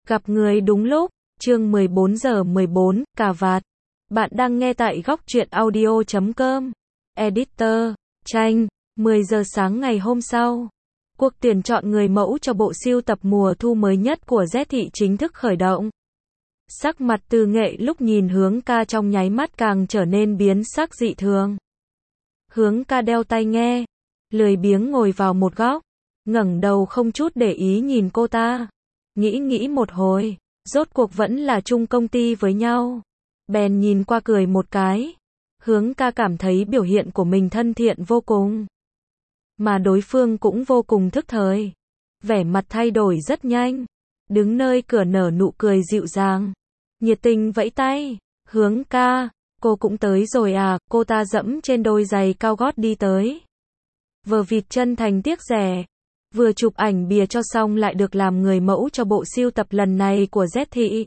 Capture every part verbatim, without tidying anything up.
Gặp người đúng lúc, chương mười bốn giờ mười bốn, cà vạt. Bạn đang nghe tại góc truyện audio chấm com. Editor, Tranh, mười giờ sáng ngày hôm sau. Cuộc tuyển chọn người mẫu cho bộ sưu tập mùa thu mới nhất của Z Thị chính thức khởi động. Sắc mặt Từ Nghệ lúc nhìn Hướng Ca trong nháy mắt càng trở nên biến sắc dị thường. Hướng Ca đeo tai nghe, lười biếng ngồi vào một góc, ngẩng đầu không chút để ý nhìn cô ta. Nghĩ nghĩ một hồi, rốt cuộc vẫn là chung công ty với nhau. Bèn nhìn qua cười một cái. Hướng Ca cảm thấy biểu hiện của mình thân thiện vô cùng. Mà đối phương cũng vô cùng thức thời. Vẻ mặt thay đổi rất nhanh. Đứng nơi cửa nở nụ cười dịu dàng. Nhiệt tình vẫy tay. Hướng Ca, cô cũng tới rồi à? Cô ta dẫm trên đôi giày cao gót đi tới. Vờ vịt chân thành tiếc rẻ. Vừa chụp ảnh bìa cho xong lại được làm người mẫu cho bộ sưu tập lần này của Z Thị.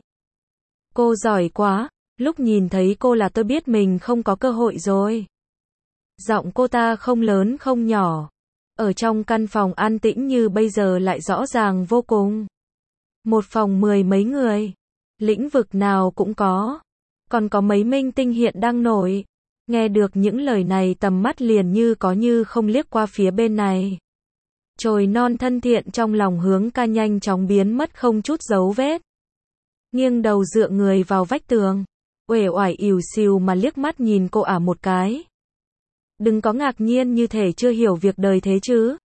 Cô giỏi quá, lúc nhìn thấy cô là tôi biết mình không có cơ hội rồi. Giọng cô ta không lớn không nhỏ. Ở trong căn phòng an tĩnh như bây giờ lại rõ ràng vô cùng. Một phòng mười mấy người. Lĩnh vực nào cũng có. Còn có mấy minh tinh hiện đang nổi. Nghe được những lời này tầm mắt liền như có như không liếc qua phía bên này. Chồi non thân thiện trong lòng Hướng Ca nhanh chóng biến mất không chút dấu vết. Nghiêng đầu dựa người vào vách tường. Uể oải ỉu xìu mà liếc mắt nhìn cô ả một cái. Đừng có ngạc nhiên như thể chưa hiểu việc đời thế chứ.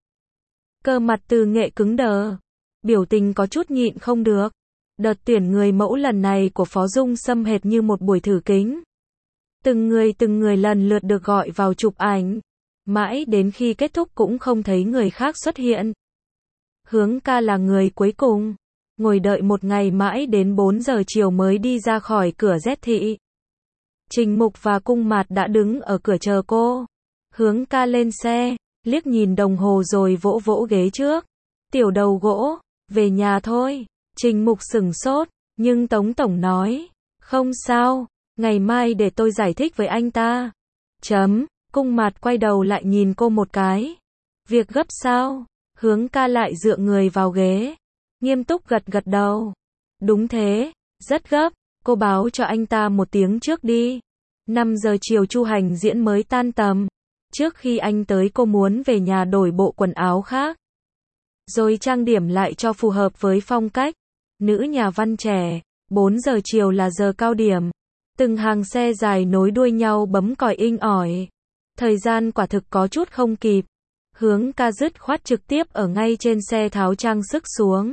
Cơ mặt Từ Nghệ cứng đờ. Biểu tình có chút nhịn không được. Đợt tuyển người mẫu lần này của Phó Dung Sâm hệt như một buổi thử kính. Từng người từng người lần lượt được gọi vào chụp ảnh. Mãi đến khi kết thúc cũng không thấy người khác xuất hiện. Hướng Ca là người cuối cùng. Ngồi đợi một ngày mãi đến bốn giờ chiều mới đi ra khỏi cửa Z Thị. Trình Mục và Cung Mạt đã đứng ở cửa chờ cô. Hướng Ca lên xe, liếc nhìn đồng hồ rồi vỗ vỗ ghế trước. Tiểu đầu gỗ, về nhà thôi. Trình Mục sửng sốt, nhưng Tống Tổng nói, không sao, ngày mai để tôi giải thích với anh ta. Chấm. Cung Mạt quay đầu lại nhìn cô một cái. Việc gấp sao? Hướng Ca lại dựa người vào ghế. Nghiêm túc gật gật đầu. Đúng thế, rất gấp. Cô báo cho anh ta một tiếng trước đi. năm giờ chiều Chu Hành diễn mới tan tầm. Trước khi anh tới cô muốn về nhà đổi bộ quần áo khác. Rồi trang điểm lại cho phù hợp với phong cách. Nữ nhà văn trẻ. bốn giờ chiều là giờ cao điểm. Từng hàng xe dài nối đuôi nhau bấm còi inh ỏi. Thời gian quả thực có chút không kịp. Hướng Ca dứt khoát trực tiếp ở ngay trên xe tháo trang sức xuống.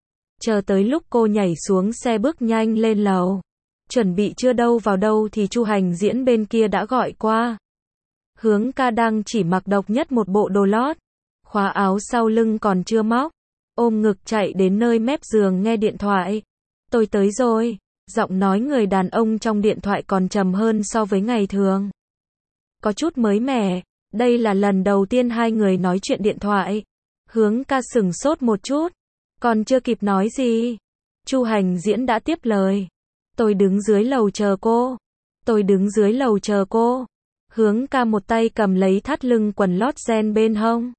Chờ tới lúc cô nhảy xuống xe bước nhanh lên lầu. Chuẩn bị chưa đâu vào đâu thì Chu Hành diễn bên kia đã gọi qua. Hướng Ca đang chỉ mặc độc nhất một bộ đồ lót. Khóa áo sau lưng còn chưa móc. Ôm ngực chạy đến nơi mép giường nghe điện thoại. Tôi tới rồi. Giọng nói người đàn ông trong điện thoại còn trầm hơn so với ngày thường. Có chút mới mẻ, đây là lần đầu tiên hai người nói chuyện điện thoại. Hướng Ca sửng sốt một chút, còn chưa kịp nói gì. Chu Hành diễn đã tiếp lời. Tôi đứng dưới lầu chờ cô. Tôi đứng dưới lầu chờ cô. Hướng Ca một tay cầm lấy thắt lưng quần lót ren bên hông.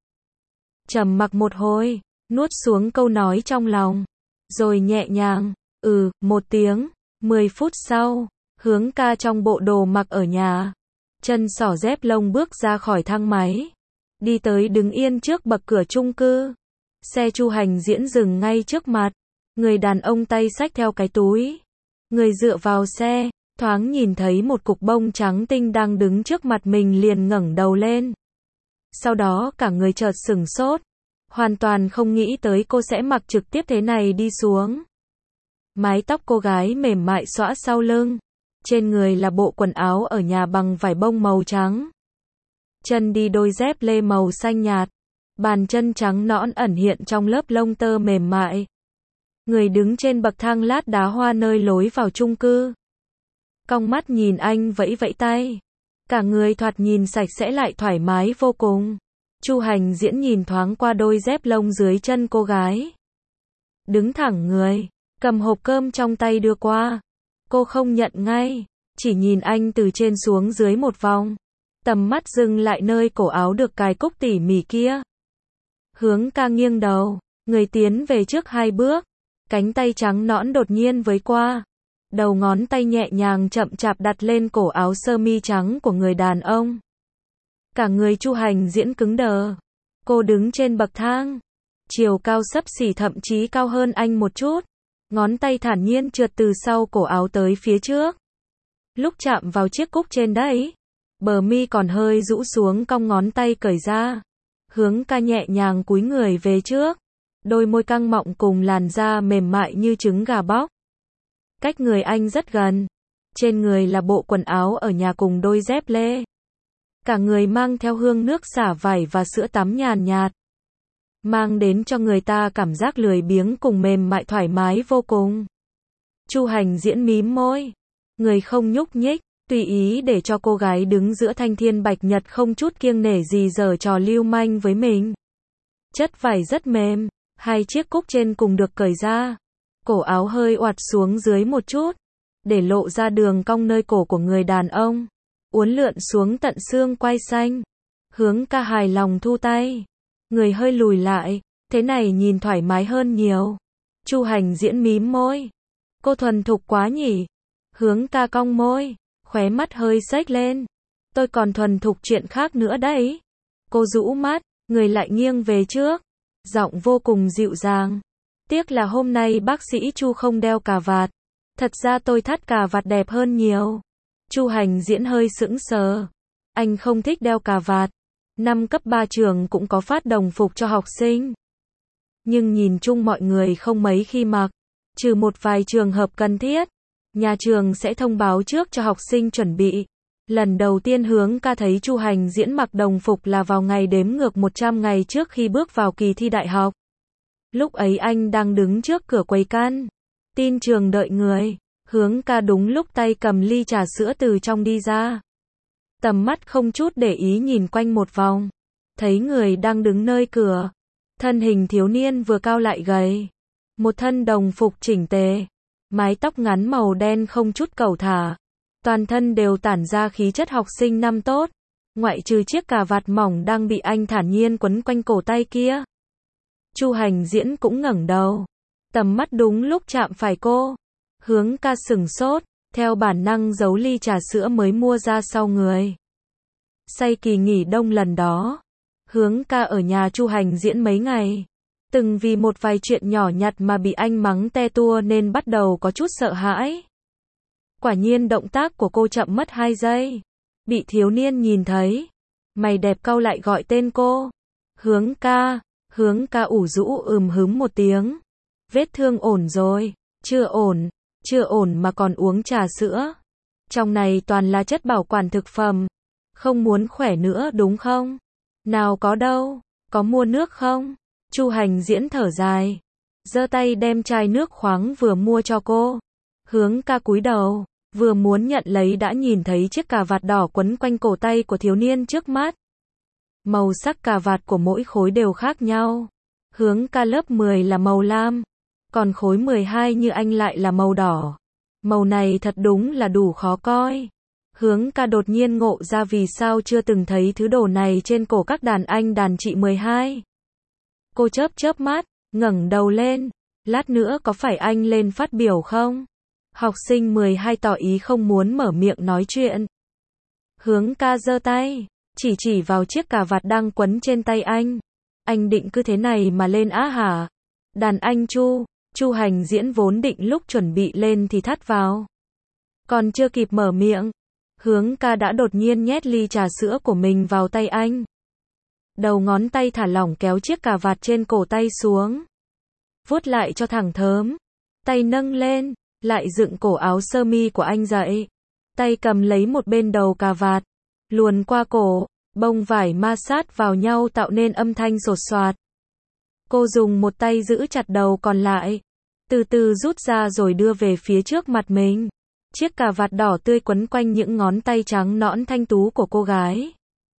Trầm mặc một hồi, nuốt xuống câu nói trong lòng. Rồi nhẹ nhàng, ừ, một tiếng. Mười phút sau, Hướng Ca trong bộ đồ mặc ở nhà. Chân xỏ dép lông bước ra khỏi thang máy. Đi tới đứng yên trước bậc cửa chung cư. Xe Chu Hành diễn dừng ngay trước mặt. Người đàn ông tay xách theo cái túi. Người dựa vào xe, thoáng nhìn thấy một cục bông trắng tinh đang đứng trước mặt mình liền ngẩng đầu lên. Sau đó cả người chợt sửng sốt. Hoàn toàn không nghĩ tới cô sẽ mặc trực tiếp thế này đi xuống. Mái tóc cô gái mềm mại xõa sau lưng. Trên người là bộ quần áo ở nhà bằng vải bông màu trắng. Chân đi đôi dép lê màu xanh nhạt. Bàn chân trắng nõn ẩn hiện trong lớp lông tơ mềm mại. Người đứng trên bậc thang lát đá hoa nơi lối vào chung cư. Cong mắt nhìn anh vẫy vẫy tay. Cả người thoạt nhìn sạch sẽ lại thoải mái vô cùng. Chu Hành diễn nhìn thoáng qua đôi dép lông dưới chân cô gái. Đứng thẳng người, cầm hộp cơm trong tay đưa qua. Cô không nhận ngay, chỉ nhìn anh từ trên xuống dưới một vòng. Tầm mắt dừng lại nơi cổ áo được cài cúc tỉ mỉ kia. Hướng Ca nghiêng đầu, người tiến về trước hai bước. Cánh tay trắng nõn đột nhiên với qua. Đầu ngón tay nhẹ nhàng chậm chạp đặt lên cổ áo sơ mi trắng của người đàn ông. Cả người Chu Hành Diễn cứng đờ. Cô đứng trên bậc thang. Chiều cao xấp xỉ thậm chí cao hơn anh một chút. Ngón tay thản nhiên trượt từ sau cổ áo tới phía trước. Lúc chạm vào chiếc cúc trên đấy, bờ mi còn hơi rũ xuống, cong ngón tay cởi ra. Hướng ca nhẹ nhàng cúi người về trước. Đôi môi căng mọng cùng làn da mềm mại như trứng gà bóc. Cách người anh rất gần. Trên người là bộ quần áo ở nhà cùng đôi dép lê. Cả người mang theo hương nước xả vải và sữa tắm nhàn nhạt. Mang đến cho người ta cảm giác lười biếng cùng mềm mại thoải mái vô cùng. Chu Hành Diễn mím môi. Người không nhúc nhích, tùy ý để cho cô gái đứng giữa thanh thiên bạch nhật không chút kiêng nể gì giở trò lưu manh với mình. Chất vải rất mềm, hai chiếc cúc trên cùng được cởi ra. Cổ áo hơi oặt xuống dưới một chút, để lộ ra đường cong nơi cổ của người đàn ông. Uốn lượn xuống tận xương quai xanh. Hướng ca hài lòng thu tay. Người hơi lùi lại, thế này nhìn thoải mái hơn nhiều. Chu Hành Diễn mím môi. Cô thuần thục quá nhỉ? Hướng ca cong môi, khóe mắt hơi xếch lên. Tôi còn thuần thục chuyện khác nữa đấy. Cô rũ mắt, người lại nghiêng về trước. Giọng vô cùng dịu dàng. Tiếc là hôm nay bác sĩ Chu không đeo cà vạt. Thật ra tôi thắt cà vạt đẹp hơn nhiều. Chu Hành Diễn hơi sững sờ. Anh không thích đeo cà vạt. Năm cấp ba trường cũng có phát đồng phục cho học sinh. Nhưng nhìn chung mọi người không mấy khi mặc. Trừ một vài trường hợp cần thiết. Nhà trường sẽ thông báo trước cho học sinh chuẩn bị. Lần đầu tiên Hướng ca thấy Chu Hành Diễn mặc đồng phục là vào ngày đếm ngược một trăm ngày trước khi bước vào kỳ thi đại học. Lúc ấy anh đang đứng trước cửa quầy can tin trường đợi người. Hướng ca đúng lúc tay cầm ly trà sữa từ trong đi ra. Tầm mắt không chút để ý nhìn quanh một vòng. Thấy người đang đứng nơi cửa. Thân hình thiếu niên vừa cao lại gầy. Một thân đồng phục chỉnh tề. Mái tóc ngắn màu đen không chút cẩu thả. Toàn thân đều tản ra khí chất học sinh năm tốt. Ngoại trừ chiếc cà vạt mỏng đang bị anh thản nhiên quấn quanh cổ tay kia. Chu Hành Diễn cũng ngẩng đầu. Tầm mắt đúng lúc chạm phải cô. Hướng ca sửng sốt, theo bản năng giấu ly trà sữa mới mua ra sau người. Say kỳ nghỉ đông lần đó, Hướng ca ở nhà Chu Hành Diễn mấy ngày. Từng vì một vài chuyện nhỏ nhặt mà bị anh mắng te tua nên bắt đầu có chút sợ hãi. Quả nhiên động tác của cô chậm mất hai giây. Bị thiếu niên nhìn thấy. Mày đẹp cau lại gọi tên cô. Hướng ca, Hướng ca ủ rũ ừm hứng một tiếng. Vết thương ổn rồi, chưa ổn, chưa ổn mà còn uống trà sữa. Trong này toàn là chất bảo quản thực phẩm. Không muốn khỏe nữa đúng không? Nào có đâu, có mua nước không? Chu Hành Diễn thở dài. Giơ tay đem chai nước khoáng vừa mua cho cô. Hướng ca cúi đầu, vừa muốn nhận lấy đã nhìn thấy chiếc cà vạt đỏ quấn quanh cổ tay của thiếu niên trước mắt. Màu sắc cà vạt của mỗi khối đều khác nhau. Hướng ca lớp mười là màu lam, còn khối mười hai như anh lại là màu đỏ. Màu này thật đúng là đủ khó coi. Hướng ca đột nhiên ngộ ra vì sao chưa từng thấy thứ đồ này trên cổ các đàn anh đàn chị mười hai. Cô chớp chớp mắt, ngẩng đầu lên. Lát nữa có phải anh lên phát biểu không? Học sinh mười hai tỏ ý không muốn mở miệng nói chuyện. Hướng ca giơ tay, chỉ chỉ vào chiếc cà vạt đang quấn trên tay anh. Anh định cứ thế này mà lên á hả? Đàn anh Chu, Chu Hành Diễn vốn định lúc chuẩn bị lên thì thắt vào. Còn chưa kịp mở miệng, Hướng ca đã đột nhiên nhét ly trà sữa của mình vào tay anh. Đầu ngón tay thả lỏng kéo chiếc cà vạt trên cổ tay xuống. Vuốt lại cho thẳng thớm. Tay nâng lên, lại dựng cổ áo sơ mi của anh dậy. Tay cầm lấy một bên đầu cà vạt, luồn qua cổ, bông vải ma sát vào nhau tạo nên âm thanh sột soạt. Cô dùng một tay giữ chặt đầu còn lại, từ từ rút ra rồi đưa về phía trước mặt mình. Chiếc cà vạt đỏ tươi quấn quanh những ngón tay trắng nõn thanh tú của cô gái.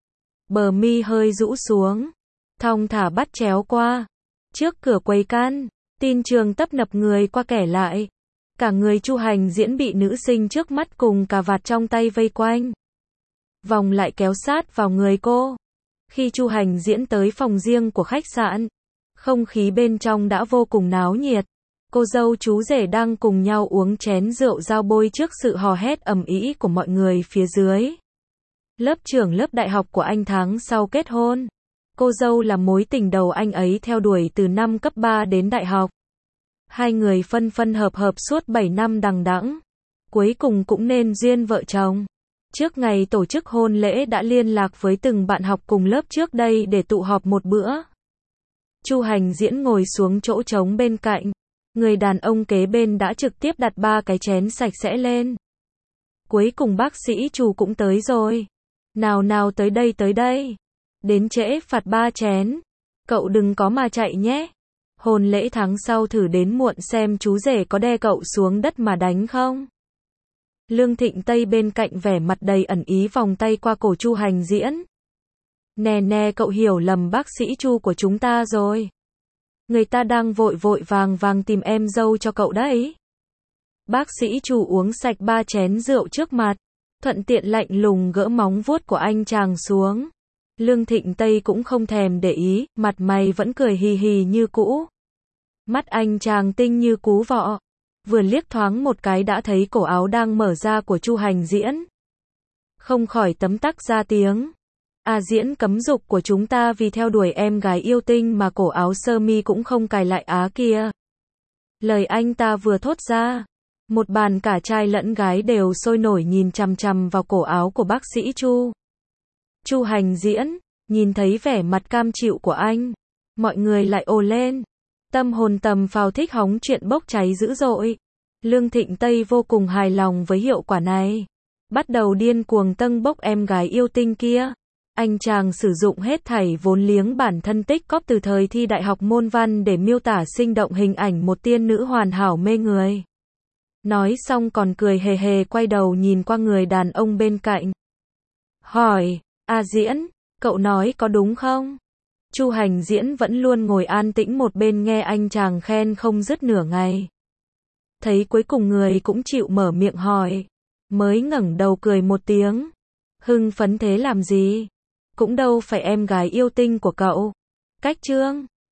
Bờ mi hơi rũ xuống, thong thả bắt chéo qua. Trước cửa quầy can tin trường tấp nập người qua kẻ lại. Cả người Chu Hành Diễn bị nữ sinh trước mắt cùng cà vạt trong tay vây quanh. Vòng lại kéo sát vào người cô. Khi Chu Hành Diễn tới phòng riêng của khách sạn, không khí bên trong đã vô cùng náo nhiệt. Cô dâu chú rể đang cùng nhau uống chén rượu giao bôi trước sự hò hét ầm ĩ của mọi người phía dưới. Lớp trưởng lớp đại học của anh tháng sau kết hôn. Cô dâu là mối tình đầu anh ấy theo đuổi từ năm cấp ba đến đại học. Hai người phân phân hợp hợp suốt bảy năm đằng đẵng. Cuối cùng cũng nên duyên vợ chồng. Trước ngày tổ chức hôn lễ đã liên lạc với từng bạn học cùng lớp trước đây để tụ họp một bữa. Chu Hành Diễn ngồi xuống chỗ trống bên cạnh. Người đàn ông kế bên đã trực tiếp đặt ba cái chén sạch sẽ lên. Cuối cùng bác sĩ Chu cũng tới rồi. Nào nào tới đây tới đây. Đến trễ phạt ba chén. Cậu đừng có mà chạy nhé. Hôn lễ tháng sau thử đến muộn xem chú rể có đè cậu xuống đất mà đánh không. Lương Thịnh Tây bên cạnh vẻ mặt đầy ẩn ý vòng tay qua cổ Chu Hành Diễn. Nè nè cậu hiểu lầm bác sĩ Chu của chúng ta rồi. Người ta đang vội vội vàng vàng tìm em dâu cho cậu đấy. Bác sĩ Chu uống sạch ba chén rượu trước mặt. Thuận tiện lạnh lùng gỡ móng vuốt của anh chàng xuống. Lương Thịnh Tây cũng không thèm để ý, mặt mày vẫn cười hì hì như cũ. Mắt anh chàng tinh như cú vọ. Vừa liếc thoáng một cái đã thấy cổ áo đang mở ra của Chu Hành Diễn. Không khỏi tấm tắc ra tiếng. À Diễn cấm dục của chúng ta vì theo đuổi em gái yêu tinh mà cổ áo sơ mi cũng không cài lại á kia. Lời anh ta vừa thốt ra. Một bàn cả trai lẫn gái đều sôi nổi nhìn chằm chằm vào cổ áo của bác sĩ Chu. Chu Hành Diễn, nhìn thấy vẻ mặt cam chịu của anh. Mọi người lại ồ lên. Tâm hồn tầm phào thích hóng chuyện bốc cháy dữ dội. Lương Thịnh Tây vô cùng hài lòng với hiệu quả này. Bắt đầu điên cuồng tâng bốc em gái yêu tinh kia. Anh chàng sử dụng hết thảy vốn liếng bản thân tích cóp từ thời thi đại học môn văn để miêu tả sinh động hình ảnh một tiên nữ hoàn hảo mê người. Nói xong còn cười hề hề quay đầu nhìn qua người đàn ông bên cạnh. Hỏi, à Diễn, cậu nói có đúng không? Chu Hành Diễn vẫn luôn ngồi an tĩnh một bên nghe anh chàng khen không dứt nửa ngày. Thấy cuối cùng người cũng chịu mở miệng hỏi. Mới ngẩng đầu cười một tiếng. Hưng phấn thế làm gì? Cũng đâu phải em gái yêu tinh của cậu. Cách trương.